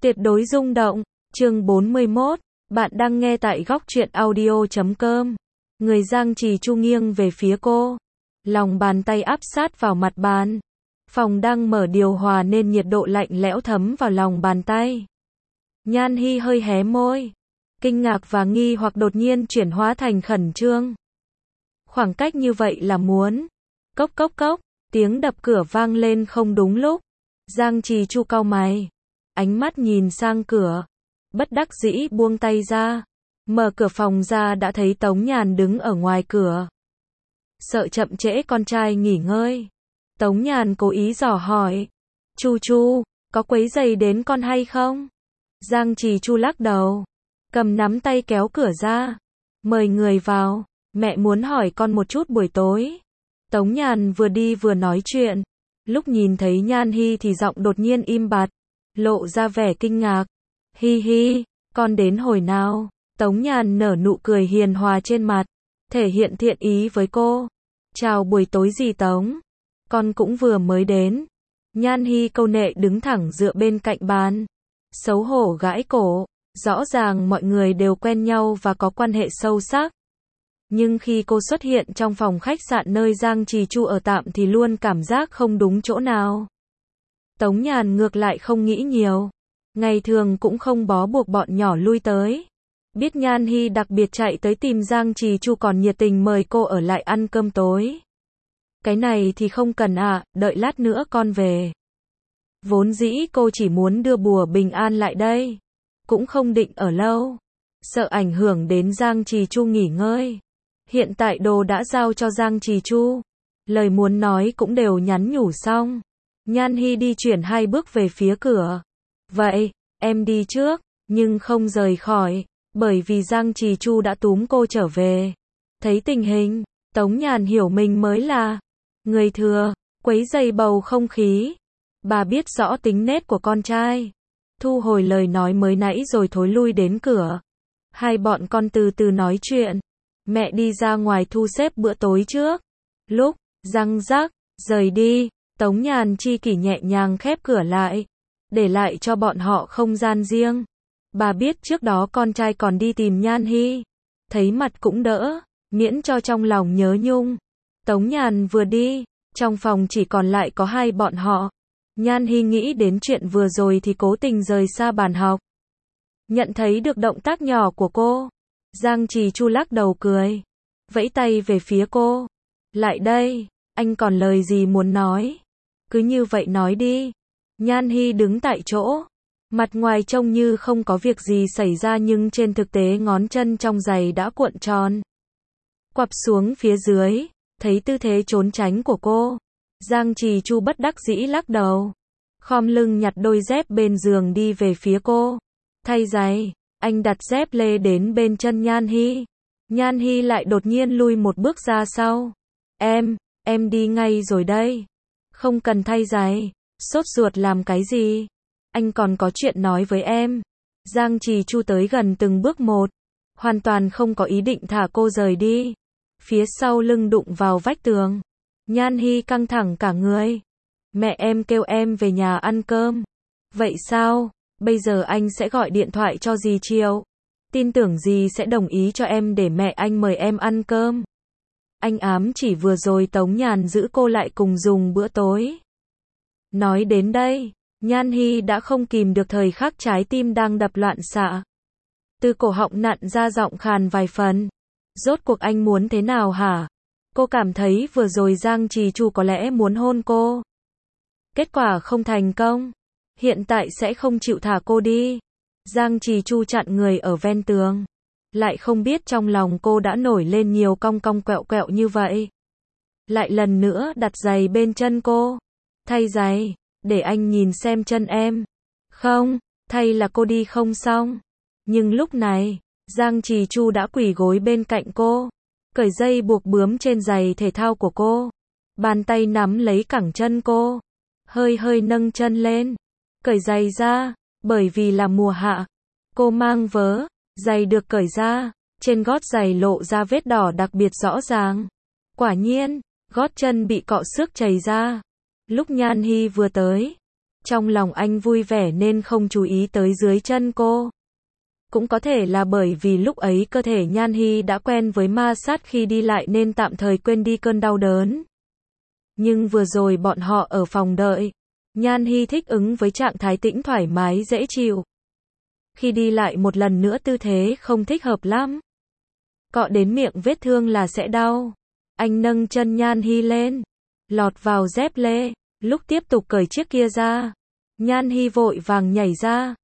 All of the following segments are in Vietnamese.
Tuyệt đối rung động. Chương 41. Bạn đang nghe tại góc truyện audio.com. Người Giang Trì Chu nghiêng về phía cô. Lòng bàn tay áp sát vào mặt bàn. Phòng đang mở điều hòa nên nhiệt độ lạnh lẽo thấm vào lòng bàn tay. Nhan Hi hơi hé môi. Kinh ngạc và nghi hoặc đột nhiên chuyển hóa thành khẩn trương. Khoảng cách như vậy là muốn. Cốc cốc cốc, tiếng đập cửa vang lên không đúng lúc. Giang Trì Chu cau mày. Ánh mắt nhìn sang cửa. Bất đắc dĩ buông tay ra. Mở cửa phòng ra đã thấy Tống Nhàn đứng ở ngoài cửa. Sợ chậm trễ con trai nghỉ ngơi. Tống Nhàn cố ý dò hỏi. Chu Chu, có quấy rầy đến con hay không? Giang Trì Chu lắc đầu. Cầm nắm tay kéo cửa ra. Mời người vào. Mẹ muốn hỏi con một chút buổi tối. Tống Nhàn vừa đi vừa nói chuyện. Lúc nhìn thấy Nhan Hi thì giọng đột nhiên im bặt. Lộ ra vẻ kinh ngạc. Hi hi, con đến hồi nào? Tống Nhàn nở nụ cười hiền hòa trên mặt. Thể hiện thiện ý với cô. Chào buổi tối dì Tống. Con cũng vừa mới đến. Nhan Hi câu nệ đứng thẳng dựa bên cạnh bàn. Xấu hổ gãi cổ. Rõ ràng mọi người đều quen nhau và có quan hệ sâu sắc. Nhưng khi cô xuất hiện trong phòng khách sạn nơi Giang Trì Chu ở tạm thì luôn cảm giác không đúng chỗ nào. Tống Nhàn ngược lại không nghĩ nhiều. Ngày thường cũng không bó buộc bọn nhỏ lui tới. Biết Nhan Hi đặc biệt chạy tới tìm Giang Trì Chu còn nhiệt tình mời cô ở lại ăn cơm tối. Cái này thì không cần ạ, đợi lát nữa con về. Vốn dĩ cô chỉ muốn đưa bùa bình an lại đây. Cũng không định ở lâu. Sợ ảnh hưởng đến Giang Trì Chu nghỉ ngơi. Hiện tại đồ đã giao cho Giang Trì Chu. Lời muốn nói cũng đều nhắn nhủ xong. Nhan Hi đi chuyển 2 bước về phía cửa. Vậy, em đi trước, nhưng không rời khỏi, bởi vì Giang Trì Chu đã túm cô trở về. Thấy tình hình, Tống Nhàn hiểu mình mới là người thừa, quấy rầy bầu không khí. Bà biết rõ tính nết của con trai. Thu hồi lời nói mới nãy rồi thối lui đến cửa. Hai bọn con từ từ nói chuyện. Mẹ đi ra ngoài thu xếp bữa tối trước. Lúc răng rắc rời đi, Tống Nhàn chi kỷ nhẹ nhàng khép cửa lại, để lại cho bọn họ không gian riêng. Bà biết trước đó con trai còn đi tìm Nhan Hi, thấy mặt cũng đỡ, miễn cho trong lòng nhớ nhung. Tống Nhàn vừa đi, trong phòng chỉ còn lại có hai bọn họ. Nhan Hi nghĩ đến chuyện vừa rồi thì cố tình rời xa bàn học. Nhận thấy được động tác nhỏ của cô, Giang Trì Chu lắc đầu cười, vẫy tay về phía cô. Lại đây, anh còn lời gì muốn nói? Cứ như vậy nói đi. Nhan Hi đứng tại chỗ. Mặt ngoài trông như không có việc gì xảy ra nhưng trên thực tế ngón chân trong giày đã cuộn tròn. Quặp xuống phía dưới, thấy tư thế trốn tránh của cô. Giang Trì Chu bất đắc dĩ lắc đầu. Khom lưng nhặt đôi dép bên giường đi về phía cô. Thay giày, anh đặt dép lê đến bên chân Nhan Hi. Nhan Hi lại đột nhiên lui một bước ra sau. Em đi ngay rồi đây. Không cần thay giày. Sốt ruột làm cái gì? Anh còn có chuyện nói với em. Giang Trì Chu tới gần từng bước một. Hoàn toàn không có ý định thả cô rời đi. Phía sau lưng đụng vào vách tường. Nhan Hi căng thẳng cả người. Mẹ em kêu em về nhà ăn cơm. Vậy sao? Bây giờ anh sẽ gọi điện thoại cho dì Triệu. Tin tưởng dì sẽ đồng ý cho em để mẹ anh mời em ăn cơm. Anh ám chỉ vừa rồi Tống Nhàn giữ cô lại cùng dùng bữa tối. Nói đến đây, Nhan Hi đã không kìm được thời khắc trái tim đang đập loạn xạ. Từ cổ họng nặn ra giọng khàn vài phần. Rốt cuộc anh muốn thế nào hả? Cô cảm thấy vừa rồi Giang Trì Chu có lẽ muốn hôn cô. Kết quả không thành công. Hiện tại sẽ không chịu thả cô đi. Giang Trì Chu chặn người ở ven tường. Lại không biết trong lòng cô đã nổi lên nhiều cong cong quẹo quẹo như vậy. Lại lần nữa đặt giày bên chân cô. Thay giày, để anh nhìn xem chân em. Không, thay là cô đi không xong. Nhưng lúc này, Giang Trì Chu đã quỳ gối bên cạnh cô. Cởi dây buộc bướm trên giày thể thao của cô. Bàn tay nắm lấy cẳng chân cô. Hơi hơi nâng chân lên. Cởi giày ra, bởi vì là mùa hạ. Cô mang vớ, giày được cởi ra. Trên gót giày lộ ra vết đỏ đặc biệt rõ ràng. Quả nhiên, gót chân bị cọ xước chảy ra. Lúc Nhan Hi vừa tới, Trong lòng anh vui vẻ nên không chú ý tới dưới chân cô. Cũng có thể là bởi vì lúc ấy cơ thể Nhan Hy đã quen với ma sát khi đi lại nên tạm thời quên đi cơn đau đớn. Nhưng vừa rồi bọn họ ở phòng đợi. Nhan Hy thích ứng với trạng thái tĩnh thoải mái dễ chịu. Khi đi lại một lần nữa tư thế không thích hợp lắm. Cọ đến miệng vết thương là sẽ đau. Anh nâng chân Nhan Hy lên. Lọt vào dép lê. Lúc tiếp tục cởi chiếc kia ra. Nhan Hy vội vàng nhảy ra.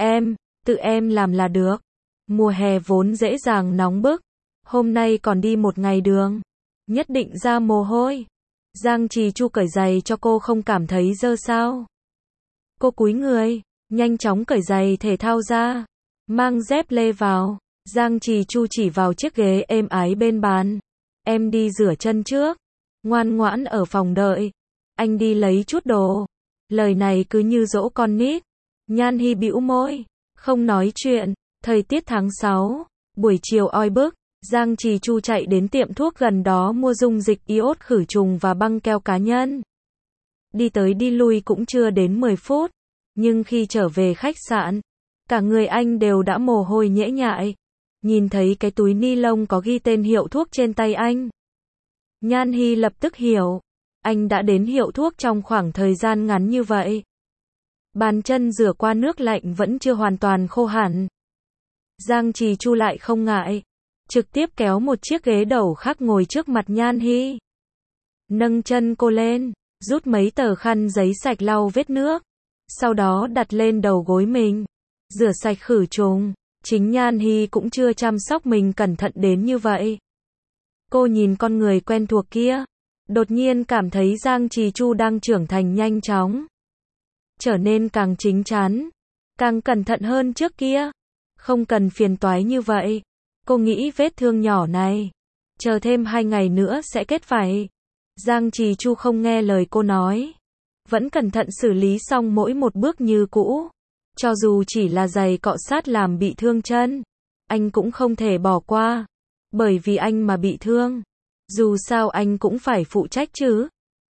Tự em làm là được. Mùa hè vốn dễ dàng nóng bức. Hôm nay còn đi một ngày đường. Nhất định ra mồ hôi. Giang Trì Chu cởi giày cho cô không cảm thấy dơ sao. Cô cúi người, nhanh chóng cởi giày thể thao ra. Mang dép lê vào. Giang Trì Chu chỉ vào chiếc ghế êm ái bên bàn. Em đi rửa chân trước. Ngoan ngoãn ở phòng đợi. Anh đi lấy chút đồ. Lời này cứ như dỗ con nít. Nhan Hy bĩu môi. Không nói chuyện. Thời tiết tháng 6. Buổi chiều oi bức. Giang Trì Chu chạy đến tiệm thuốc gần đó mua dung dịch iốt khử trùng và băng keo cá nhân. Đi tới đi lui cũng chưa đến 10 phút. Nhưng khi trở về khách sạn, cả người anh đều đã mồ hôi nhễ nhại. Nhìn thấy cái túi ni lông có ghi tên hiệu thuốc trên tay anh. Nhan Hy lập tức hiểu. Anh đã đến hiệu thuốc trong khoảng thời gian ngắn như vậy. Bàn chân rửa qua nước lạnh vẫn chưa hoàn toàn khô hẳn. Giang Trì Chu lại không ngại. Trực tiếp kéo một chiếc ghế đầu khác ngồi trước mặt Nhan Hy. Nâng chân cô lên, rút mấy tờ khăn giấy sạch lau vết nước. Sau đó đặt lên đầu gối mình. Rửa sạch khử trùng. Chính Nhan Hy cũng chưa chăm sóc mình cẩn thận đến như vậy. Cô nhìn con người quen thuộc kia. Đột nhiên cảm thấy Giang Trì Chu đang trưởng thành nhanh chóng. Trở nên càng chín chắn. Càng cẩn thận hơn trước kia. Không cần phiền toái như vậy. Cô nghĩ vết thương nhỏ này. Chờ thêm 2 ngày nữa sẽ kết vảy. Giang Trì Chu không nghe lời cô nói. Vẫn cẩn thận xử lý xong mỗi một bước như cũ. Cho dù chỉ là giày cọ sát làm bị thương chân. Anh cũng không thể bỏ qua. Bởi vì anh mà bị thương. Dù sao anh cũng phải phụ trách chứ.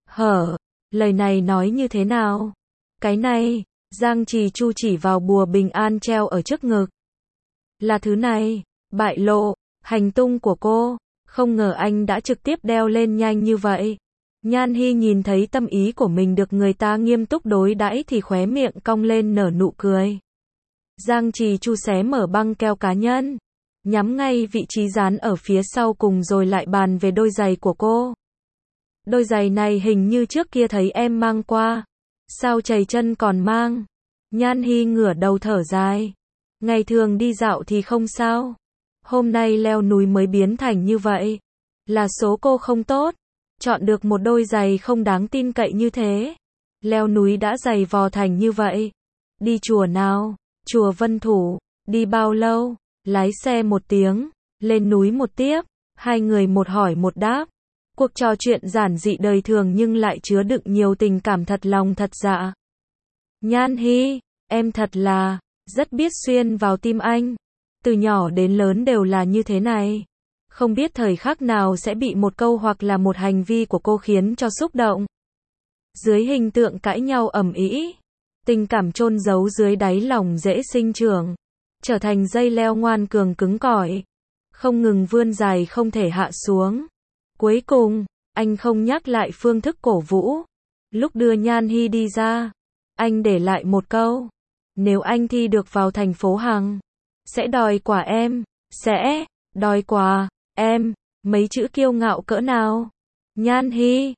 Lời này nói như thế nào? Cái này, Giang Trì Chu chỉ vào bùa bình an treo ở trước ngực. Là thứ này, bại lộ, hành tung của cô. Không ngờ anh đã trực tiếp đeo lên nhanh như vậy. Nhan Hy nhìn thấy tâm ý của mình được người ta nghiêm túc đối đãi thì khóe miệng cong lên nở nụ cười. Giang Trì Chu xé mở băng keo cá nhân. Nhắm ngay vị trí dán ở phía sau cùng rồi lại bàn về đôi giày của cô. Đôi giày này hình như trước kia thấy em mang qua. Sao chày chân còn mang? Nhan Hy ngửa đầu thở dài. Ngày thường đi dạo thì không sao. Hôm nay leo núi mới biến thành như vậy. Là số cô không tốt. Chọn được một đôi giày không đáng tin cậy như thế. Leo núi đã giày vò thành như vậy. Đi chùa nào? Chùa Vân Thủ. Đi bao lâu? Lái xe 1 tiếng. Lên núi một tiếp. 2 người một hỏi một đáp. Cuộc trò chuyện giản dị đời thường nhưng lại chứa đựng nhiều tình cảm thật lòng thật dạ. Nhan Hy, em thật là rất biết xuyên vào tim anh. Từ nhỏ đến lớn đều là như thế này. Không biết thời khắc nào sẽ bị một câu hoặc là một hành vi của cô khiến cho xúc động. Dưới hình tượng cãi nhau ầm ĩ, tình cảm chôn giấu dưới đáy lòng dễ sinh trưởng, trở thành dây leo ngoan cường cứng cỏi, không ngừng vươn dài không thể hạ xuống. Cuối cùng, anh không nhắc lại phương thức cổ vũ. Lúc đưa Nhan Hy đi ra, anh để lại một câu. Nếu anh thi được vào thành phố Hằng, sẽ đòi quà em. Sẽ đòi quà em. Mấy chữ kiêu ngạo cỡ nào. Nhan Hy,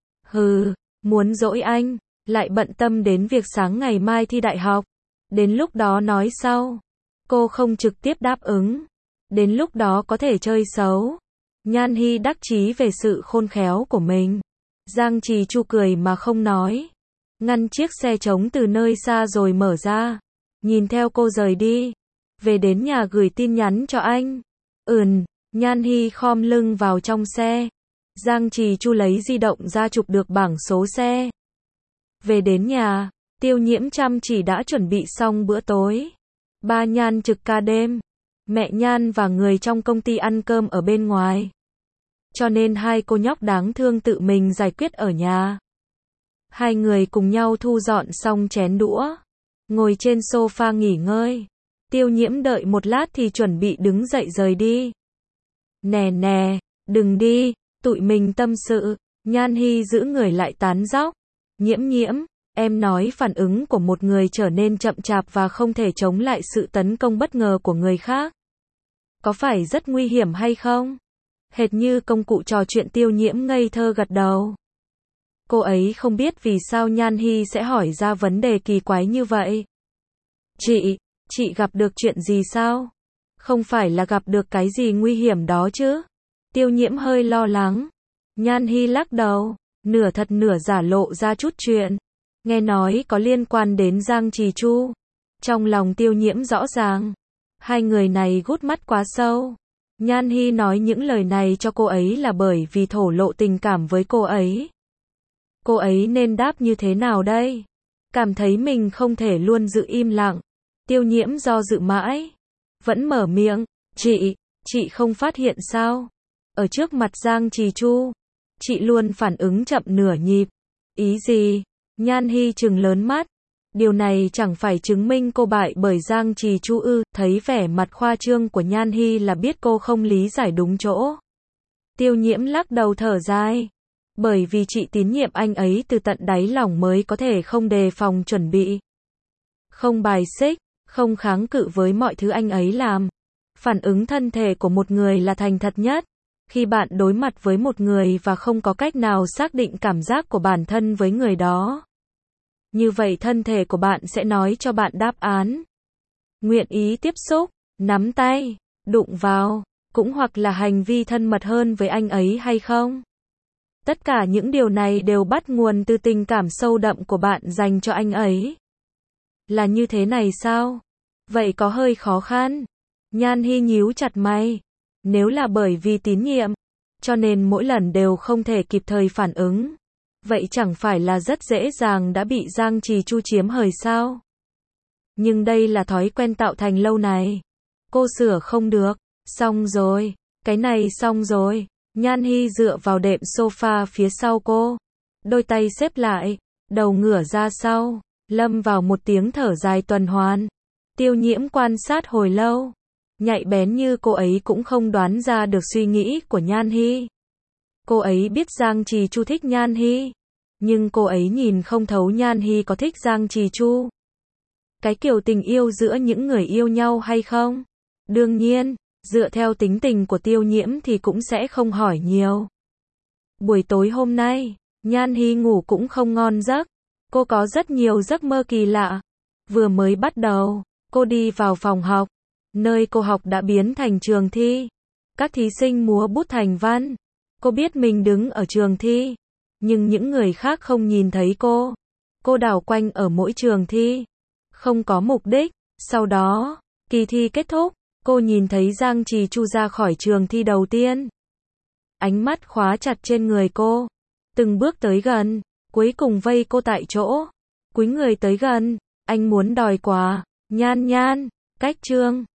muốn dỗi anh, lại bận tâm đến việc sáng ngày mai thi đại học. Đến lúc đó nói sau. Cô không trực tiếp đáp ứng. Đến lúc đó có thể chơi xấu. Nhan Hy đắc chí về sự khôn khéo của mình. Giang Trì Chu cười mà không nói. Ngăn chiếc xe trống từ nơi xa rồi mở ra. Nhìn theo cô rời đi. Về đến nhà gửi tin nhắn cho anh. Nhan Hy khom lưng vào trong xe. Giang Trì Chu lấy di động ra chụp được bảng số xe. Về đến nhà, Tiêu Nhiễm chăm chỉ đã chuẩn bị xong bữa tối. Ba Nhan trực ca đêm. Mẹ Nhan và người trong công ty ăn cơm ở bên ngoài. Cho nên 2 cô nhóc đáng thương tự mình giải quyết ở nhà. Hai người cùng nhau thu dọn xong chén đũa, ngồi trên sofa nghỉ ngơi. Tiêu Nhiễm đợi một lát thì chuẩn bị đứng dậy rời đi. Nè nè, đừng đi, tụi mình tâm sự. Nhan Hi giữ người lại tán dóc. Nhiễm Nhiễm, em nói phản ứng của một người trở nên chậm chạp và không thể chống lại sự tấn công bất ngờ của người khác. Có phải rất nguy hiểm hay không? Hệt như công cụ trò chuyện. Tiêu Nhiễm ngây thơ gật đầu. Cô ấy không biết vì sao Nhan Hi sẽ hỏi ra vấn đề kỳ quái như vậy. Chị gặp được chuyện gì sao? Không phải là gặp được cái gì nguy hiểm đó chứ? Tiêu Nhiễm hơi lo lắng. Nhan Hi lắc đầu, nửa thật nửa giả lộ ra chút chuyện. Nghe nói có liên quan đến Giang Trì Chu. Trong lòng Tiêu Nhiễm rõ ràng, hai người này gút mắt quá sâu. Nhan Hi nói những lời này cho cô ấy là bởi vì thổ lộ tình cảm với cô ấy. Cô ấy nên đáp như thế nào đây? Cảm thấy mình không thể luôn giữ im lặng. Tiêu Nhiễm do dự mãi, vẫn mở miệng, chị không phát hiện sao? Ở trước mặt Giang Trì Chu, chị luôn phản ứng chậm nửa nhịp. Ý gì? Nhan Hi trừng lớn mắt. Điều này chẳng phải chứng minh cô bại bởi Giang Trì Chu ư? Thấy vẻ mặt khoa trương của Nhan Hi là biết cô không lý giải đúng chỗ. Tiêu Nhiễm lắc đầu thở dài. Bởi vì chị tín nhiệm anh ấy từ tận đáy lòng mới có thể không đề phòng chuẩn bị. Không bài xích, không kháng cự với mọi thứ anh ấy làm. Phản ứng thân thể của một người là thành thật nhất. Khi bạn đối mặt với một người và không có cách nào xác định cảm giác của bản thân với người đó, như vậy thân thể của bạn sẽ nói cho bạn đáp án. Nguyện ý tiếp xúc, nắm tay, đụng vào, cũng hoặc là hành vi thân mật hơn với anh ấy hay không. Tất cả những điều này đều bắt nguồn từ tình cảm sâu đậm của bạn dành cho anh ấy. Là như thế này sao? Vậy có hơi khó khăn. Nhan Hi nhíu chặt mày. Nếu là bởi vì tín nhiệm, cho nên mỗi lần đều không thể kịp thời phản ứng, vậy chẳng phải là rất dễ dàng đã bị Giang Trì Chu chiếm hời sao? Nhưng đây là thói quen tạo thành lâu này. Cô sửa không được. Xong rồi. Cái này xong rồi. Nhan Hi dựa vào đệm sofa phía sau cô. Đôi tay xếp lại. Đầu ngửa ra sau. Lâm vào một tiếng thở dài tuần hoàn. Tiêu Nhiễm quan sát hồi lâu. Nhạy bén như cô ấy cũng không đoán ra được suy nghĩ của Nhan Hi. Cô ấy biết Giang Trì Chu thích Nhan Hi. Nhưng cô ấy nhìn không thấu Nhan Hi có thích Giang Trì Chu. Cái kiểu tình yêu giữa những người yêu nhau hay không? Đương nhiên, dựa theo tính tình của Tiêu Nhiễm thì cũng sẽ không hỏi nhiều. Buổi tối hôm nay, Nhan Hi ngủ cũng không ngon giấc. Cô có rất nhiều giấc mơ kỳ lạ. Vừa mới bắt đầu, cô đi vào phòng học. Nơi cô học đã biến thành trường thi. Các thí sinh múa bút thành văn. Cô biết mình đứng ở trường thi. Nhưng những người khác không nhìn thấy cô. Cô đảo quanh ở mỗi trường thi. Không có mục đích. Sau đó, kỳ thi kết thúc. Cô nhìn thấy Giang Trì Chu ra khỏi trường thi đầu tiên. Ánh mắt khóa chặt trên người cô. Từng bước tới gần. Cuối cùng vây cô tại chỗ. Cúi người tới gần. Anh muốn đòi quà. Nhan Nhan. Cách chương